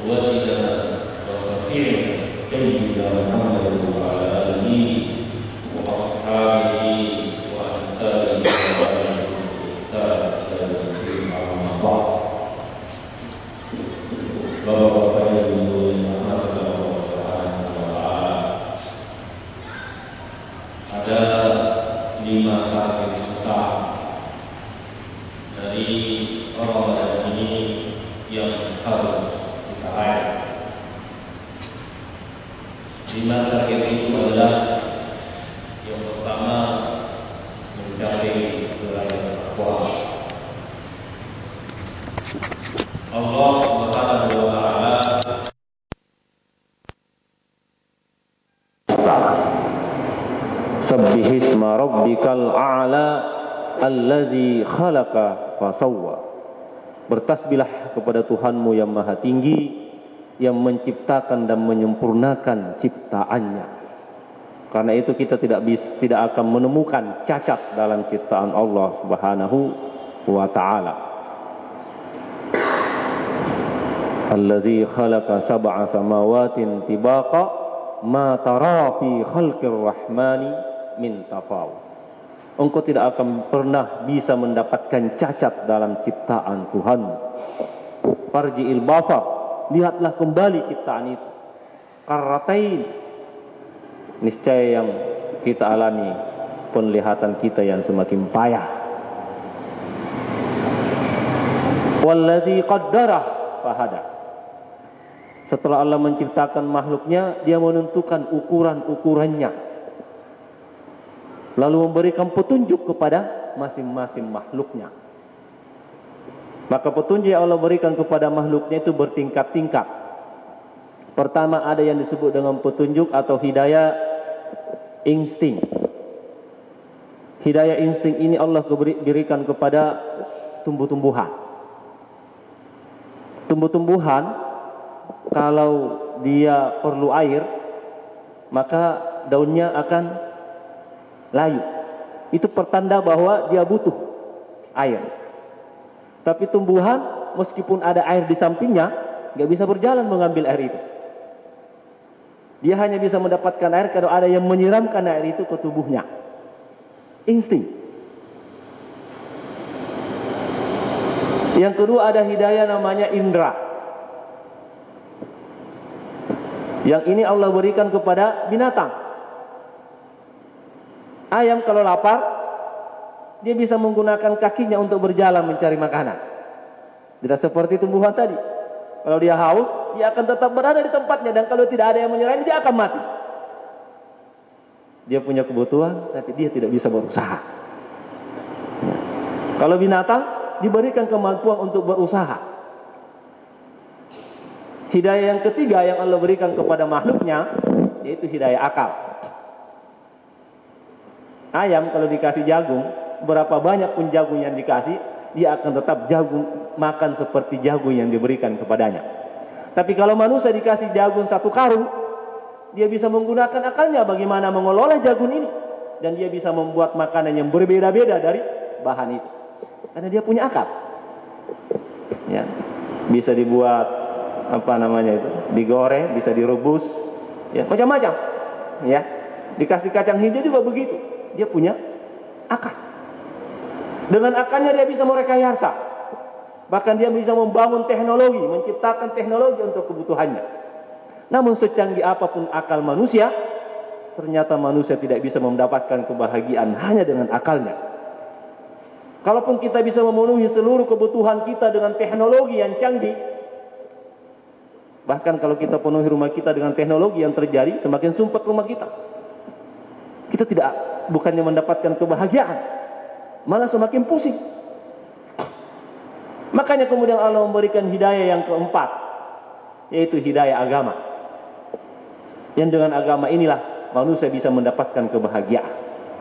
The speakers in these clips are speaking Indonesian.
أسوتنا وفقيرنا سيدنا محمد وعلى آله وأصحابه وأنصاره وإحسان إلى يوم الدين أما بعد. Bapak-bapak yang dirahmati Allah Subhanahu wa taala. Ada 5 target besar dari Ramadan ini yang harus kita raih. 5 target itu adalah yang pertama, mencapai wilayah takwa. Allah Subhanahu wa taala Sabbihisma rabbikal a'la alladzi khalaqa fasawwa. Bertasbihlah kepada Tuhanmu yang maha tinggi, yang menciptakan dan menyempurnakan ciptaannya. Karena itu kita tidak akan menemukan cacat dalam ciptaan Allah Subhanahu wa taala. Allazi khalaqa sab'a samawatin tibaqa ma tara fi khalqir rahmani min tafawut. Engkau tidak akan pernah bisa mendapatkan cacat dalam ciptaan Tuhan. Farji'il basar, lihatlah kembali ciptaan itu. Karratain, niscaya yang kita alami penglihatan kita yang semakin payah. Wallazi qaddara fahada. Setelah Allah menciptakan makhluknya, dia menentukan ukuran-ukurannya, lalu memberikan petunjuk kepada masing-masing makhluknya. Maka petunjuk yang Allah berikan kepada makhluknya itu bertingkat-tingkat. Pertama, ada yang disebut dengan petunjuk atau hidayah insting. Hidayah insting ini Allah berikan kepada tumbuh-tumbuhan. Tumbuh-tumbuhan, kalau dia perlu air, maka daunnya akan layu. Itu pertanda bahwa dia butuh air. Tapi tumbuhan, meskipun ada air di sampingnya, gak bisa berjalan mengambil air itu. Dia hanya bisa mendapatkan air kalau ada yang menyiramkan air itu ke tubuhnya. Insting. Yang kedua, ada hidayah namanya indra. Yang ini Allah berikan kepada binatang. Ayam kalau lapar, dia bisa menggunakan kakinya untuk berjalan mencari makanan. Tidak seperti tumbuhan tadi. Kalau dia haus, dia akan tetap berada di tempatnya, dan kalau tidak ada yang menyerang, dia akan mati. Dia punya kebutuhan, tapi dia tidak bisa berusaha. Kalau binatang diberikan kemampuan untuk berusaha. Hidayah yang ketiga yang Allah berikan kepada makhluknya, yaitu hidayah akal. Ayam kalau dikasih jagung, berapa banyak pun jagung yang dikasih, dia akan tetap jagung makan seperti jagung yang diberikan kepadanya. Tapi kalau manusia dikasih jagung 1 karung, dia bisa menggunakan akalnya bagaimana mengelola jagung ini, dan dia bisa membuat makanan yang berbeda-beda dari bahan itu, karena dia punya akal. Ya, bisa dibuat digoreng, bisa direbus, ya, macam-macam. Ya, dikasih kacang hijau juga begitu. Dia punya akal. Dengan akalnya dia bisa merekayasa. Bahkan dia bisa membangun teknologi, menciptakan teknologi untuk kebutuhannya. Namun secanggih apapun akal manusia, ternyata manusia tidak bisa mendapatkan kebahagiaan hanya dengan akalnya. Kalaupun kita bisa memenuhi seluruh kebutuhan kita dengan teknologi yang canggih, bahkan kalau kita penuhi rumah kita dengan teknologi yang terjadi, semakin sumpah rumah kita. Kita bukannya mendapatkan kebahagiaan, malah semakin pusing. Makanya kemudian Allah memberikan hidayah yang keempat, yaitu hidayah agama. Yang dengan agama inilah manusia bisa mendapatkan kebahagiaan.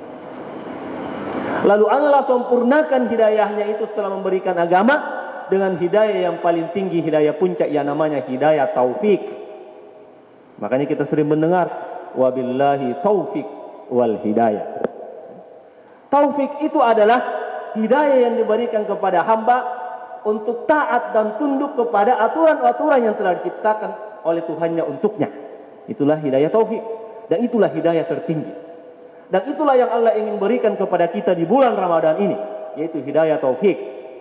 Lalu Allah sempurnakan hidayahnya itu setelah memberikan agama dengan hidayah yang paling tinggi, hidayah puncak yang namanya hidayah taufik. Makanya kita sering mendengar wabillahi taufik wal hidayah. Taufik itu adalah hidayah yang diberikan kepada hamba untuk taat dan tunduk kepada aturan-aturan yang telah diciptakan oleh Tuhannya untuknya. Itulah hidayah taufik, dan itulah hidayah tertinggi. Dan itulah yang Allah ingin berikan kepada kita di bulan Ramadan ini, yaitu hidayah taufik.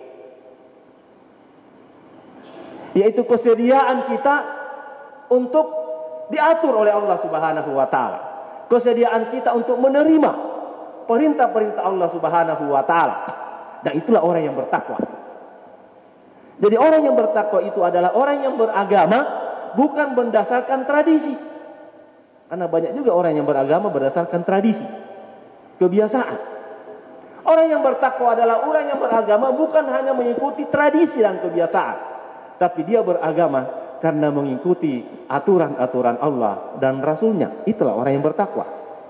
Yaitu kesediaan kita untuk diatur oleh Allah Subhanahu wa taala. Kesediaan kita untuk menerima perintah-perintah Allah Subhanahu wa taala. Dan itulah orang yang bertakwa. Jadi orang yang bertakwa itu adalah orang yang beragama bukan berdasarkan tradisi. Karena banyak juga orang yang beragama berdasarkan tradisi, kebiasaan. Orang yang bertakwa adalah orang yang beragama bukan hanya mengikuti tradisi dan kebiasaan, tapi dia beragama karena mengikuti aturan-aturan Allah dan Rasulnya. Itulah orang yang bertakwa.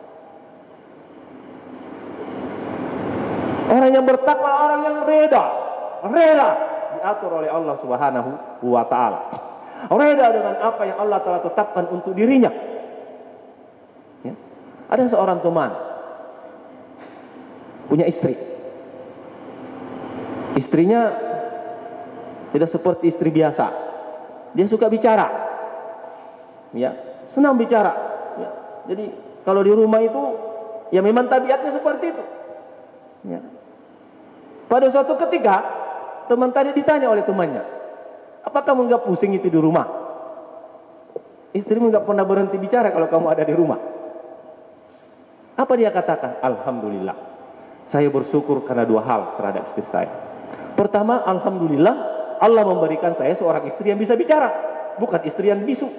Orang yang bertakwa, orang yang rela diatur oleh Allah Subhanahu wa taala. Rela dengan apa yang Allah telah tetapkan untuk dirinya. Ya. Ada seorang teman punya istri. Istrinya tidak seperti istri biasa. Dia suka bicara. Ya, senang bicara. Ya. Jadi kalau di rumah itu ya memang tabiatnya seperti itu. Ya. Pada suatu ketika teman tadi ditanya oleh temannya, "Apa kamu enggak pusing itu di rumah? Istrimu enggak pernah berhenti bicara kalau kamu ada di rumah." Apa dia katakan? "Alhamdulillah. Saya bersyukur karena dua hal terhadap istri saya. Pertama, alhamdulillah Allah memberikan saya seorang istri yang bisa bicara, bukan istri yang bisu.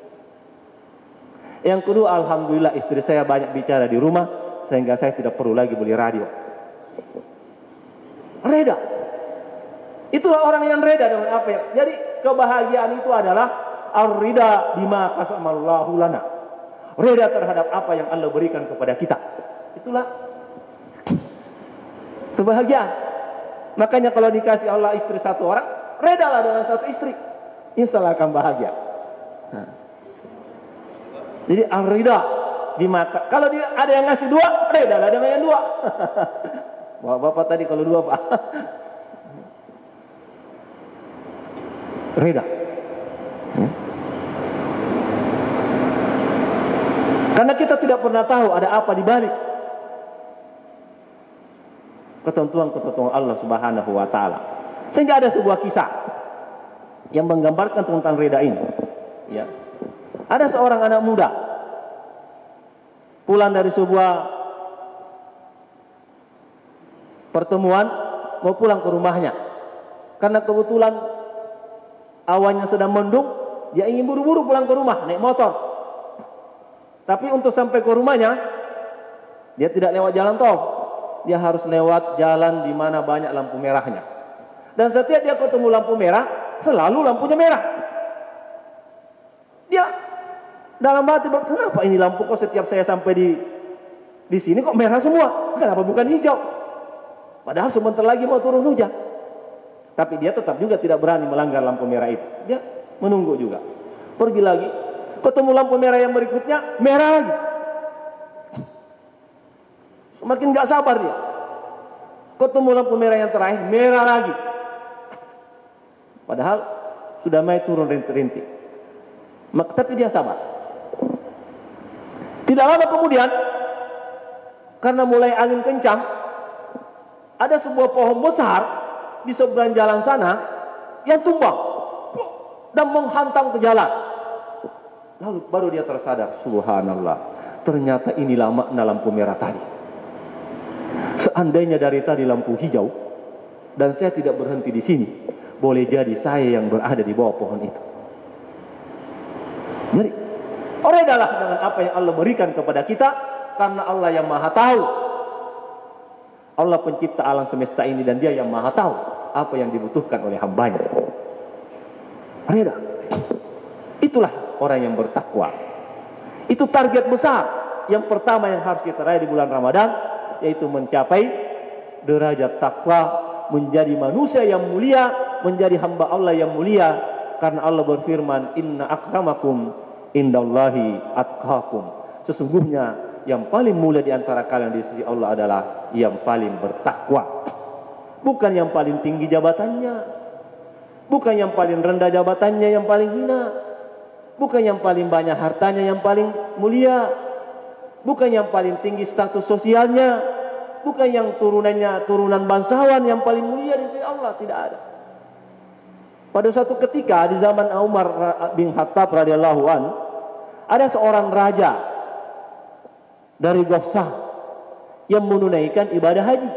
Yang kedua, alhamdulillah istri saya banyak bicara di rumah sehingga saya tidak perlu lagi beli radio." Reda. Itulah orang yang reda dengan apa yang. Jadi kebahagiaan itu adalah ar-rida bima qasamallahu lana. Reda terhadap apa yang Allah berikan kepada kita. Itulah kebahagiaan. Makanya kalau dikasih Allah istri satu orang, redalah dengan satu istri. Insyaallah akan bahagia. Nah. Jadi ar-rida bima. Kalau dia ada yang ngasih dua, redalah dengan yang dua. Bapak tadi kalau dua, Pak. Reda. Karena kita tidak pernah tahu ada apa di balik ketentuan-ketentuan Allah Subhanahu wa taala. Sehingga ada sebuah kisah yang menggambarkan tentang reda ini. Ya. Ada seorang anak muda pulang dari sebuah pertemuan, mau pulang ke rumahnya. Karena kebetulan awannya sedang mendung, dia ingin buru-buru pulang ke rumah, naik motor. Tapi untuk sampai ke rumahnya, dia tidak lewat jalan tol. Dia harus lewat jalan di mana banyak lampu merahnya. Dan setiap dia ketemu lampu merah, selalu lampunya merah. Dia dalam hati, kenapa ini lampu kok setiap saya sampai di sini kok merah semua? Kenapa bukan hijau? Padahal sebentar lagi mau turun hujan. Tapi dia tetap juga tidak berani melanggar lampu merah itu. Dia menunggu juga. Pergi lagi, ketemu lampu merah yang berikutnya, merah lagi. Semakin gak sabar dia. Ketemu lampu merah yang terakhir, merah lagi. Padahal sudah mulai turun rintik-rintik. Tapi dia sabar. Tidak lama kemudian, karena mulai angin kencang, ada sebuah pohon besar di seberang jalan sana yang tumbang dan menghantam ke jalan. Lalu baru dia tersadar, subhanallah, ternyata inilah makna lampu merah tadi. Seandainya dari tadi lampu hijau dan saya tidak berhenti di sini, boleh jadi saya yang berada di bawah pohon itu. Jadi, redalah dengan apa yang Allah berikan kepada kita, karena Allah yang Maha Tahu. Allah pencipta alam semesta ini dan dia yang Maha Tahu apa yang dibutuhkan oleh hambanya. Reda. Itulah orang yang bertakwa. Itu target besar yang pertama yang harus kita raih di bulan Ramadan, yaitu mencapai derajat takwa, menjadi manusia yang mulia, menjadi hamba Allah yang mulia. Karena Allah berfirman, inna akramakum indallahi atqakum. Sesungguhnya yang paling mulia di antara kalian di sisi Allah adalah yang paling bertakwa. Bukan yang paling tinggi jabatannya, Bukan yang paling rendah jabatannya yang paling hina. Bukan yang paling banyak hartanya yang paling mulia. Bukan yang paling tinggi status sosialnya. Bukan yang turunannya turunan bangsawan yang paling mulia di sisi Allah. Tidak ada. Pada suatu ketika di zaman Umar bin Khattab radhiyallahu an, ada seorang raja dari Ghafsah yang menunaikan ibadah haji.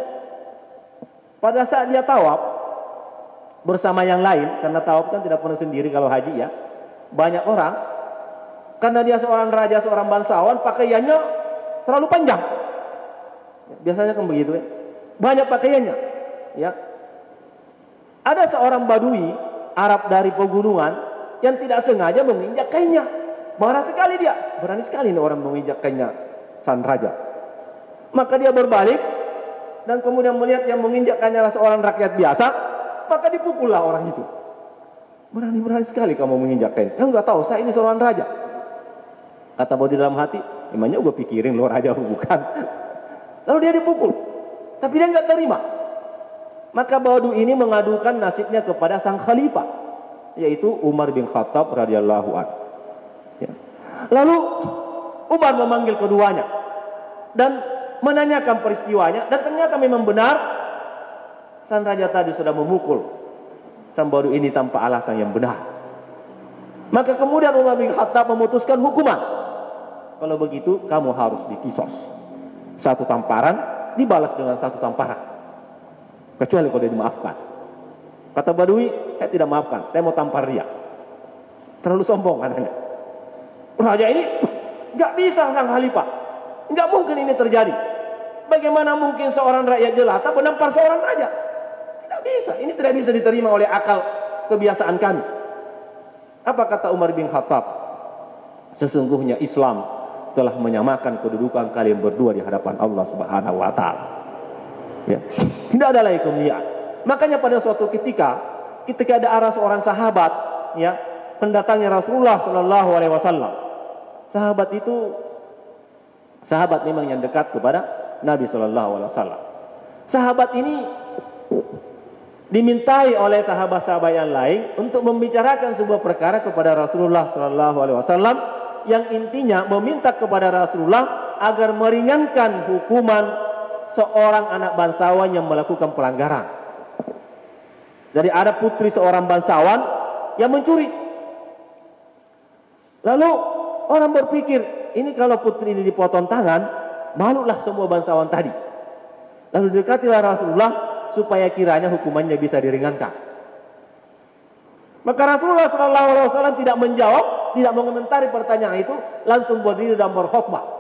Pada saat dia tawaf bersama yang lain, karena tawaf kan tidak pernah sendiri kalau haji ya, banyak orang, karena dia seorang raja, seorang bangsawan, pakaiannya terlalu panjang. Biasanya kan begitu ya, banyak pakaiannya. Ya, ada seorang badui Arab dari pegunungan yang tidak sengaja menginjak kainnya. Marah sekali dia, berani sekali nih orang menginjak kainnya sang raja. Maka dia berbalik dan kemudian melihat yang menginjakkannya adalah seorang rakyat biasa, maka dipukullah orang itu. Berani sekali kamu menginjak kain. Kamu nggak tahu saya ini seorang raja. Kata Bodi dalam hati, emangnya gue pikirin lo raja bukan. Lalu dia dipukul, tapi dia nggak terima. Maka Badu ini mengadukan nasibnya kepada sang khalifah, yaitu Umar bin Khattab radhiyallahu anhu. Ya. Lalu Umar memanggil keduanya dan menanyakan peristiwanya, dan ternyata memang benar sang raja tadi sudah memukul sang Badu ini tanpa alasan yang benar. Maka kemudian Umar bin Khattab memutuskan hukuman. Kalau begitu kamu harus dikisos. Satu tamparan dibalas dengan satu tamparan. Kecuali kalau dia dimaafkan. Kata Badui, saya tidak maafkan, saya mau tampar dia. Terlalu sombong katanya. Raja ini nggak bisa sang khalifah. Nggak mungkin ini terjadi. Bagaimana mungkin seorang rakyat jelata menampar seorang raja? Tidak bisa. Ini tidak bisa diterima oleh akal kebiasaan kami. Apa kata Umar bin Khattab? Sesungguhnya Islam telah menyamakan kedudukan kalian berdua di hadapan Allah Subhanahu wa taala. Ya. Tidak ada lagi kemuliaan. Makanya pada suatu ketika ada arah seorang sahabat ya mendatangi Rasulullah sallallahu alaihi wasallam. Sahabat itu sahabat memang yang dekat kepada Nabi sallallahu alaihi wasallam. Sahabat ini dimintai oleh sahabat-sahabat yang lain untuk membicarakan sebuah perkara kepada Rasulullah sallallahu alaihi wasallam yang intinya meminta kepada Rasulullah agar meringankan hukuman seorang anak bangsawan yang melakukan pelanggaran. Jadi ada putri seorang bangsawan yang mencuri. Lalu orang berpikir, ini kalau putri ini dipotong tangan, malulah semua bangsawan tadi. Lalu dekatilah Rasulullah supaya kiranya hukumannya bisa diringankan. Maka Rasulullah SAW tidak menjawab, tidak mengomentari pertanyaan itu, langsung berdiri dan berkhutbah.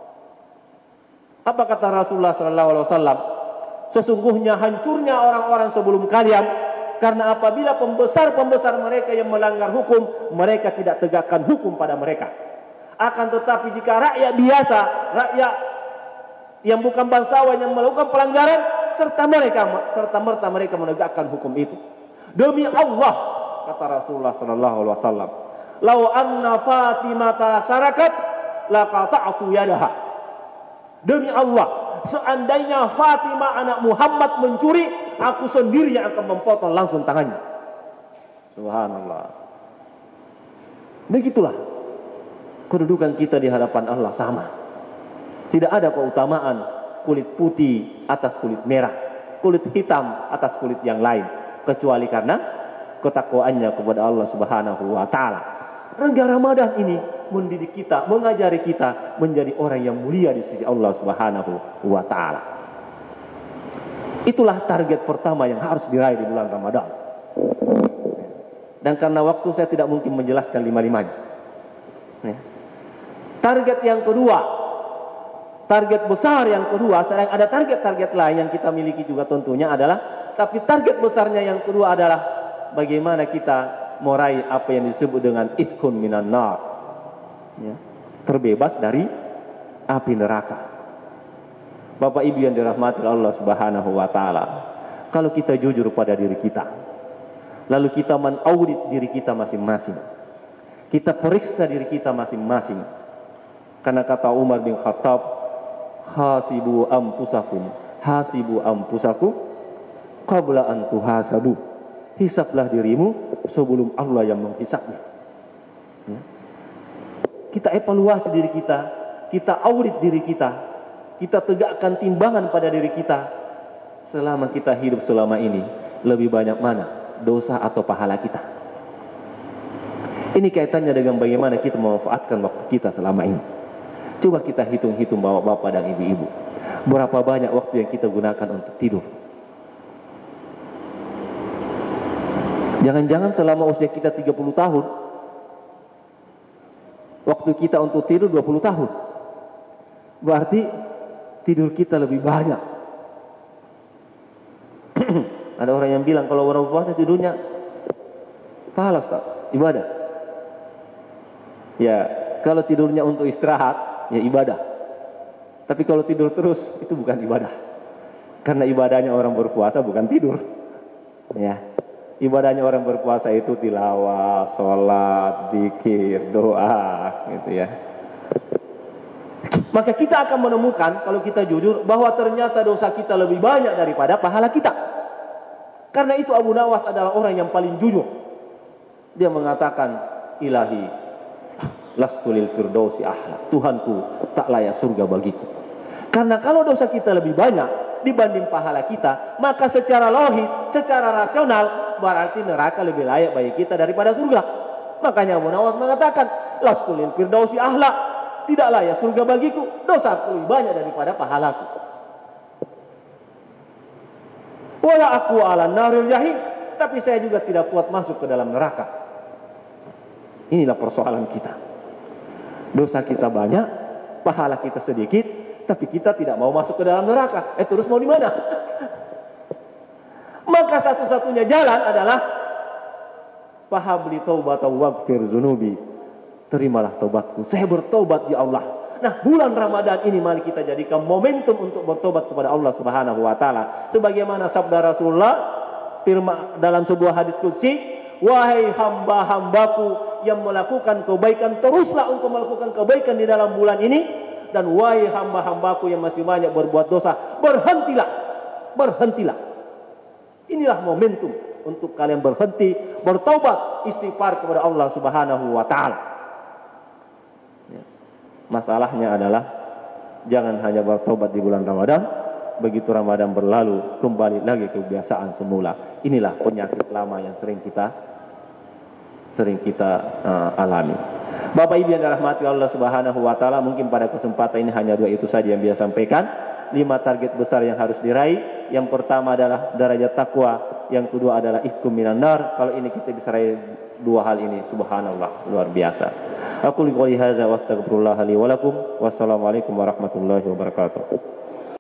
Apa kata Rasulullah SAW? Sesungguhnya hancurnya orang-orang sebelum kalian, karena apabila pembesar-pembesar mereka yang melanggar hukum, mereka tidak tegakkan hukum pada mereka. Akan tetapi jika rakyat biasa, rakyat yang bukan bangsawan yang melakukan pelanggaran, serta merta mereka menegakkan hukum itu. Demi Allah, kata Rasulullah SAW, "Lau anna Fatimata sarakat, laqata'tu yadaha." Demi Allah, seandainya Fatimah anak Muhammad mencuri, aku sendiri yang akan memotong langsung tangannya. Subhanallah. Begitulah kedudukan kita di hadapan Allah sama. Tidak ada keutamaan kulit putih atas kulit merah, kulit hitam atas kulit yang lain, kecuali karena ketakwaannya kepada Allah Subhanahu wa taala. Rangga Ramadan ini mendidik kita, mengajari kita menjadi orang yang mulia di sisi Allah Subhanahu wa taala. Itulah target pertama yang harus diraih di bulan Ramadan. Dan karena waktu saya tidak mungkin menjelaskan lima-limanya. Target yang kedua, target besar yang kedua, selain ada target-target lain yang kita miliki juga tentunya adalah, tapi target besarnya yang kedua adalah bagaimana kita meraih apa yang disebut dengan itqun minan nar, ya, terbebas dari api neraka. Bapak Ibu yang dirahmati Allah Subhanahu wa taala, kalau kita jujur pada diri kita, lalu kita menaudit diri kita masing-masing, kita periksa diri kita masing-masing, karena kata Umar bin Khattab, hasibu anfusakum qabla an tuhasabu. Hisablah dirimu sebelum Allah yang menghisabnya. Kita evaluasi diri kita, kita audit diri kita, kita tegakkan timbangan pada diri kita. Selama kita hidup selama ini, lebih banyak mana dosa atau pahala kita? Ini kaitannya dengan bagaimana kita memanfaatkan waktu kita selama ini. Coba kita hitung-hitung bapak-bapak dan ibu-ibu, berapa banyak waktu yang kita gunakan untuk tidur? Jangan-jangan selama usia kita 30 tahun, waktu kita untuk tidur 20 tahun. Berarti tidur kita lebih banyak. Ada orang yang bilang kalau orang puasa tidurnya pahala, Ustaz, ibadah. Ya, kalau tidurnya untuk istirahat, ya ibadah. Tapi kalau tidur terus, itu bukan ibadah. Karena ibadahnya orang berpuasa bukan tidur. Ya. Ibadahnya orang berpuasa itu tilawah, sholat, zikir, doa, gitu ya. Maka kita akan menemukan kalau kita jujur bahwa ternyata dosa kita lebih banyak daripada pahala kita. Karena itu Abu Nawas adalah orang yang paling jujur. Dia mengatakan, Ilahi, lastu lil firdausi ahla. Tuhanku tak layak surga bagiku. Karena kalau dosa kita lebih banyak dibanding pahala kita, maka secara logis, secara rasional, berarti neraka lebih layak bagi kita daripada surga. Makanya Abu Nawas mengatakan, lastu lil firdausi ahla, tidak layak surga bagiku, dosaku lebih banyak daripada pahalaku. Wala aku ala naril jahim, tapi saya juga tidak kuat masuk ke dalam neraka. Inilah persoalan kita. Dosa kita banyak, pahala kita sedikit, tapi kita tidak mau masuk ke dalam neraka. Terus mau di mana? Maka satu-satunya jalan adalah fahabli taubatan waghfir zunubi. Terimalah taubatku. Saya bertobat ya Allah. Nah, bulan Ramadan ini mari kita jadikan momentum untuk bertobat kepada Allah Subhanahu wa taala. Sebagaimana sabda Rasulullah firman dalam sebuah hadis qudsi, wahai hamba-hambaku yang melakukan kebaikan, teruslah untuk melakukan kebaikan di dalam bulan ini. Dan wahai hamba-hambaku yang masih banyak berbuat dosa, berhentilah. Berhentilah. Inilah momentum untuk kalian berhenti, bertobat, istighfar kepada Allah Subhanahu wa taala. Ya. Masalahnya adalah jangan hanya bertobat di bulan Ramadan, begitu Ramadan berlalu kembali lagi ke kebiasaan semula. Inilah penyakit lama yang sering kita alami. Bapak Ibu yang dirahmati Allah Subhanahu wa taala, mungkin pada kesempatan ini hanya 2 itu saja yang bisa sampaikan. 5 target besar yang harus diraih. Yang pertama adalah derajat takwa, yang kedua adalah itqum minan nar. Kalau ini kita bisa raih 2 hal ini, subhanallah, luar biasa. Aku qouli hadza wa astaghfirullah li wa lakum. Wassalamualaikum warahmatullahi wabarakatuh.